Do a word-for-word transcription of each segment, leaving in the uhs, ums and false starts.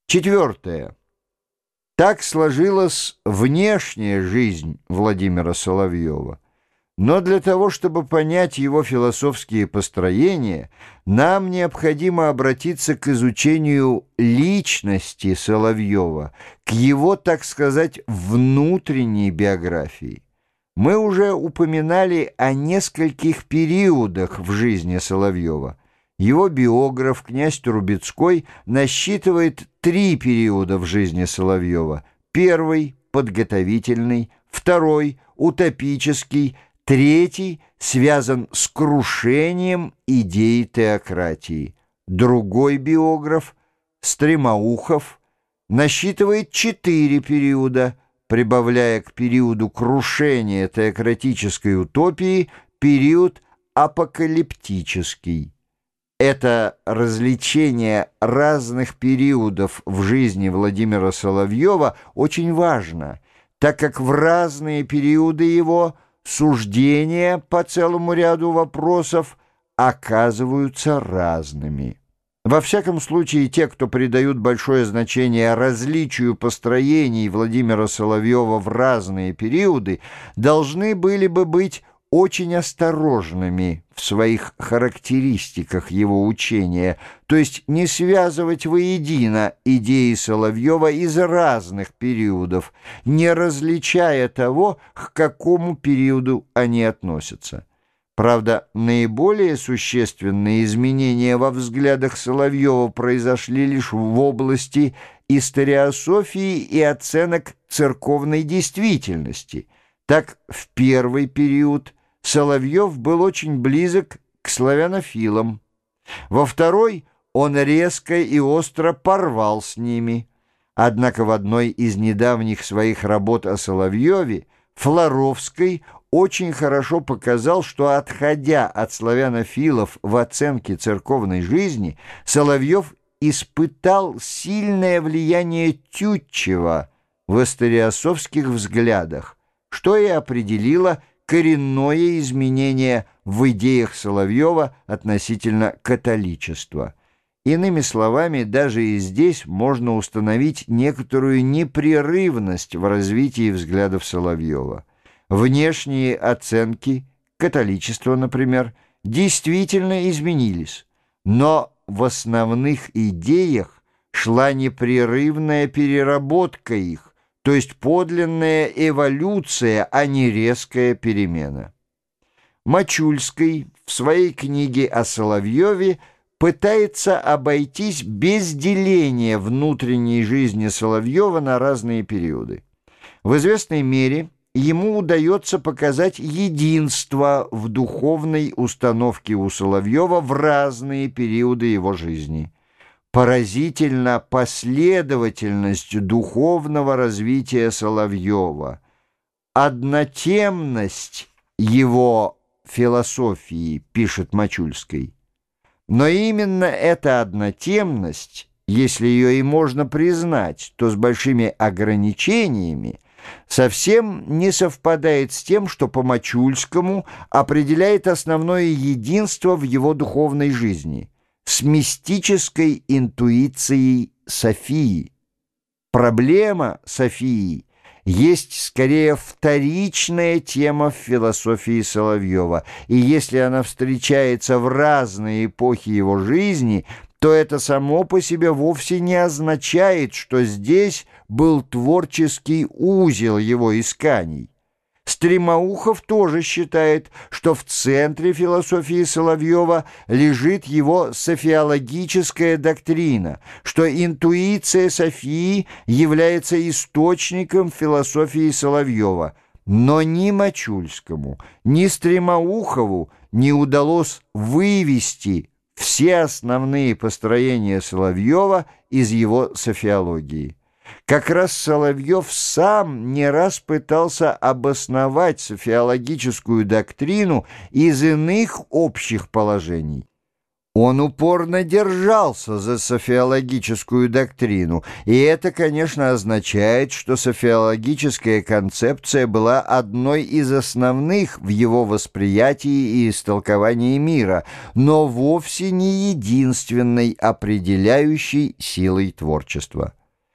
Четвертое. Так сложилась внешняя жизнь Владимира Соловьева. Но для того, чтобы понять его философские построения, нам необходимо обратиться к изучению личности Соловьева, к его, так сказать, внутренней биографии. Мы уже упоминали о нескольких периодах в жизни Соловьева. Его биограф, князь Трубецкой, насчитывает три периода в жизни Соловьева. Первый – подготовительный, второй – утопический, третий связан с крушением идеи теократии. Другой биограф, Стремоухов, насчитывает четыре периода, прибавляя к периоду крушения теократической утопии период апокалиптический. Это развлечение разных периодов в жизни Владимира Соловьева очень важно, так как в разные периоды его суждения по целому ряду вопросов оказываются разными. Во всяком случае, те, кто придают большое значение различию построений Владимира Соловьева в разные периоды, должны были бы быть очень осторожными в своих характеристиках его учения, то есть не связывать воедино идеи Соловьева из разных периодов, не различая того, к какому периоду они относятся. Правда, наиболее существенные изменения во взглядах Соловьева произошли лишь в области историософии и оценок церковной действительности. Так, в первый период Соловьев был очень близок к славянофилам. Во второй он резко и остро порвал с ними. Однако в одной из недавних своих работ о Соловьеве Флоровский очень хорошо показал, что, отходя от славянофилов в оценке церковной жизни, Соловьев испытал сильное влияние Тютчева в историософских взглядах, что и определило коренное изменение в идеях Соловьева относительно католичества. Иными словами, даже и здесь можно установить некоторую непрерывность в развитии взглядов Соловьева. Внешние оценки, католичества, например, действительно изменились, но в основных идеях шла непрерывная переработка их, то есть подлинная эволюция, а не резкая перемена. Мачульский в своей книге о Соловьеве пытается обойтись без деления внутренней жизни Соловьева на разные периоды. В известной мере ему удается показать единство в духовной установке у Соловьева в разные периоды его жизни. Поразительна последовательность духовного развития Соловьева, однотемность его философии, пишет Мачульский. Но именно эта однотемность, если ее и можно признать, то с большими ограничениями, совсем не совпадает с тем, что по Мачульскому определяет основное единство в его духовной жизни – с мистической интуицией Софии. Проблема Софии есть скорее вторичная тема в философии Соловьева, и если она встречается в разные эпохи его жизни, то это само по себе вовсе не означает, что здесь был творческий узел его исканий. Стремоухов тоже считает, что в центре философии Соловьева лежит его софиологическая доктрина, что интуиция Софии является источником философии Соловьева. Но ни Мачульскому, ни Стремоухову не удалось вывести все основные построения Соловьева из его софиологии. Как раз Соловьев сам не раз пытался обосновать софиологическую доктрину из иных общих положений. Он упорно держался за софиологическую доктрину, и это, конечно, означает, что софиологическая концепция была одной из основных в его восприятии и истолковании мира, но вовсе не единственной определяющей силой творчества.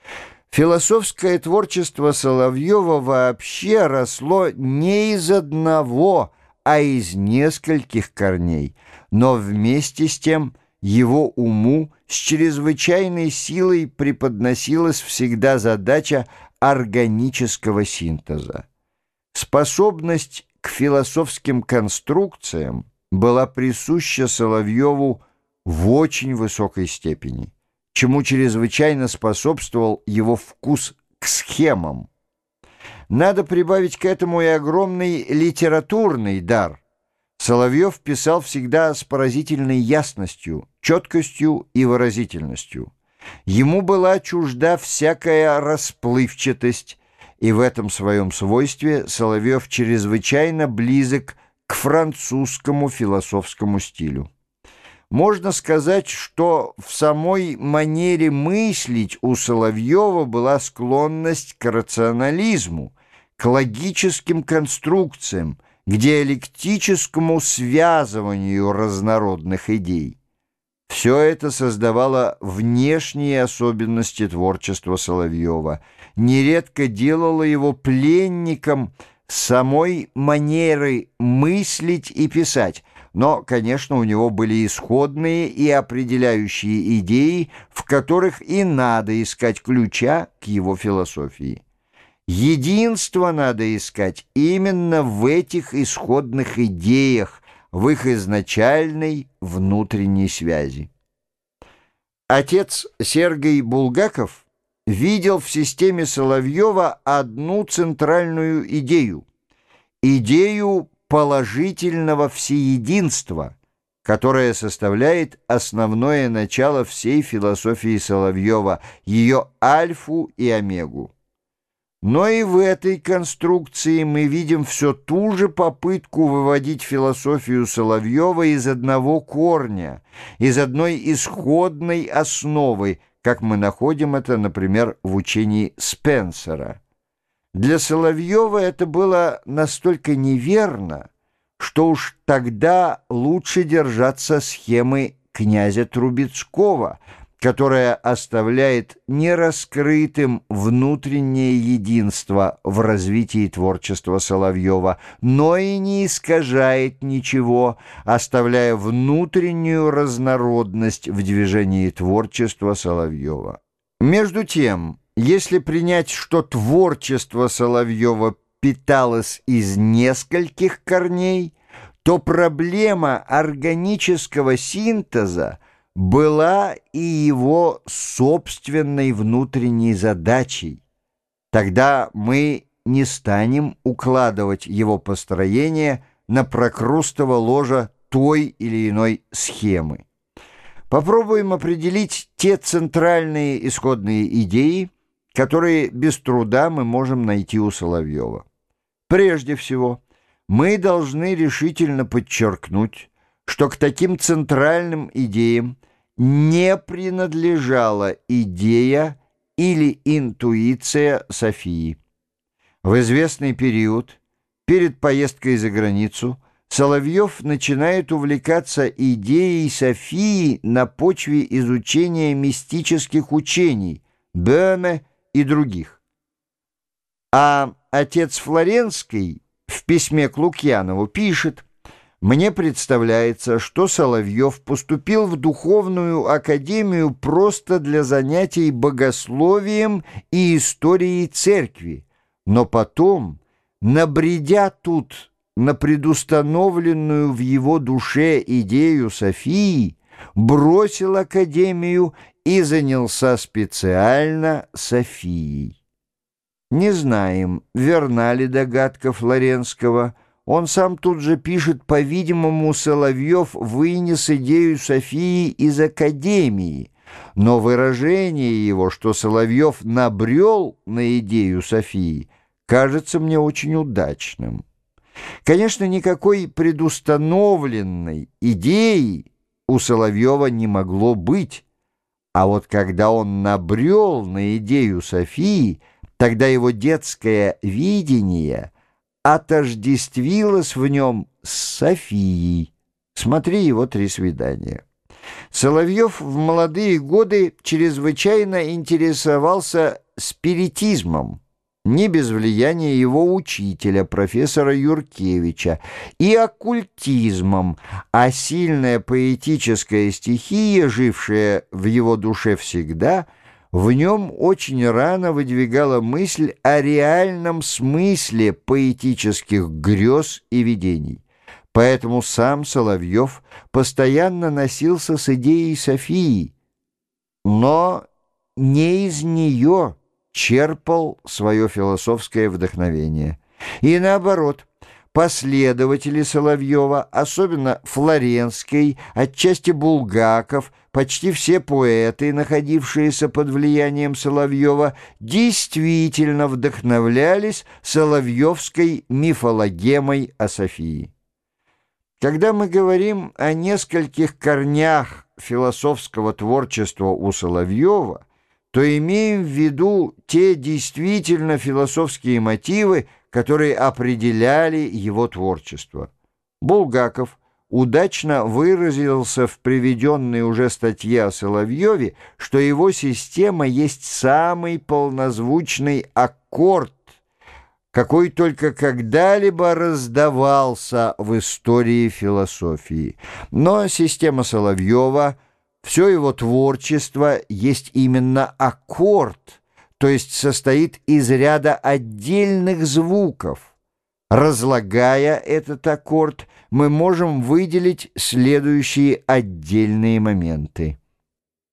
Философское творчество Соловьева вообще росло не из одного, а из нескольких корней, но вместе с тем его уму с чрезвычайной силой преподносилась всегда задача органического синтеза. Способность к философским конструкциям была присуща Соловьеву в очень высокой степени, чему чрезвычайно способствовал его вкус к схемам. Надо прибавить к этому и огромный литературный дар. Соловьев писал всегда с поразительной ясностью, четкостью и выразительностью. Ему была чужда всякая расплывчатость, и в этом своем свойстве Соловьев чрезвычайно близок к французскому философскому стилю. Можно сказать, что в самой манере мыслить у Соловьева была склонность к рационализму, к логическим конструкциям, к диалектическому связыванию разнородных идей. Все это создавало внешние особенности творчества Соловьева, нередко делало его пленником самой манеры мыслить и писать, но, конечно, у него были исходные и определяющие идеи, в которых и надо искать ключа к его философии. Единство надо искать именно в этих исходных идеях, в их изначальной внутренней связи. Отец Сергей Булгаков видел в системе Соловьева одну центральную идею – идею положительного всеединства, которое составляет основное начало всей философии Соловьева, ее альфу и омегу. Но и в этой конструкции мы видим все ту же попытку выводить философию Соловьева из одного корня, из одной исходной основы, как мы находим это, например, в учении Спенсера. Для Соловьева это было настолько неверно, что уж тогда лучше держаться схемы князя Трубецкого, которая оставляет нераскрытым внутреннее единство в развитии творчества Соловьева, но и не искажает ничего, оставляя внутреннюю разнородность в движении творчества Соловьева. Между тем, если принять, что творчество Соловьева питалось из нескольких корней, то проблема органического синтеза была и его собственной внутренней задачей. Тогда мы не станем укладывать его построение на прокрустово ложа той или иной схемы. Попробуем определить те центральные исходные идеи, которые без труда мы можем найти у Соловьева. Прежде всего, мы должны решительно подчеркнуть, что к таким центральным идеям не принадлежала идея или интуиция Софии. В известный период, перед поездкой за границу, Соловьев начинает увлекаться идеей Софии на почве изучения мистических учений Бöhme и других. А отец Флоренский в письме к Лукьянову пишет: «Мне представляется, что Соловьев поступил в духовную академию просто для занятий богословием и историей церкви, но потом, набредя тут на предустановленную в его душе идею Софии, бросил академию и занялся специально Софией». Не знаем, верна ли догадка Флоренского. Он сам тут же пишет: по-видимому, Соловьев вынес идею Софии из академии, но выражение его, что Соловьев набрел на идею Софии, кажется мне очень удачным. Конечно, никакой предустановленной идеи у Соловьева не могло быть. А вот когда он набрел на идею Софии, тогда его детское видение отождествилось в нем с Софией. Смотри его «Три свидания». Соловьев в молодые годы чрезвычайно интересовался спиритизмом, не без влияния его учителя, профессора Юркевича, и оккультизмом, а сильная поэтическая стихия, жившая в его душе всегда, в нем очень рано выдвигала мысль о реальном смысле поэтических грез и видений. Поэтому сам Соловьев постоянно носился с идеей Софии, но не из нее черпал свое философское вдохновение. И наоборот, последователи Соловьева, особенно Флоренский, отчасти Булгаков, почти все поэты, находившиеся под влиянием Соловьева, действительно вдохновлялись соловьевской мифологемой о Софии. Когда мы говорим о нескольких корнях философского творчества у Соловьева, то имеем в виду те действительно философские мотивы, которые определяли его творчество. Булгаков удачно выразился в приведенной уже статье о Соловьеве, что его система есть самый полнозвучный аккорд, какой только когда-либо раздавался в истории философии. Но система Соловьева, все его творчество есть именно аккорд, то есть состоит из ряда отдельных звуков. Разлагая этот аккорд, мы можем выделить следующие отдельные моменты.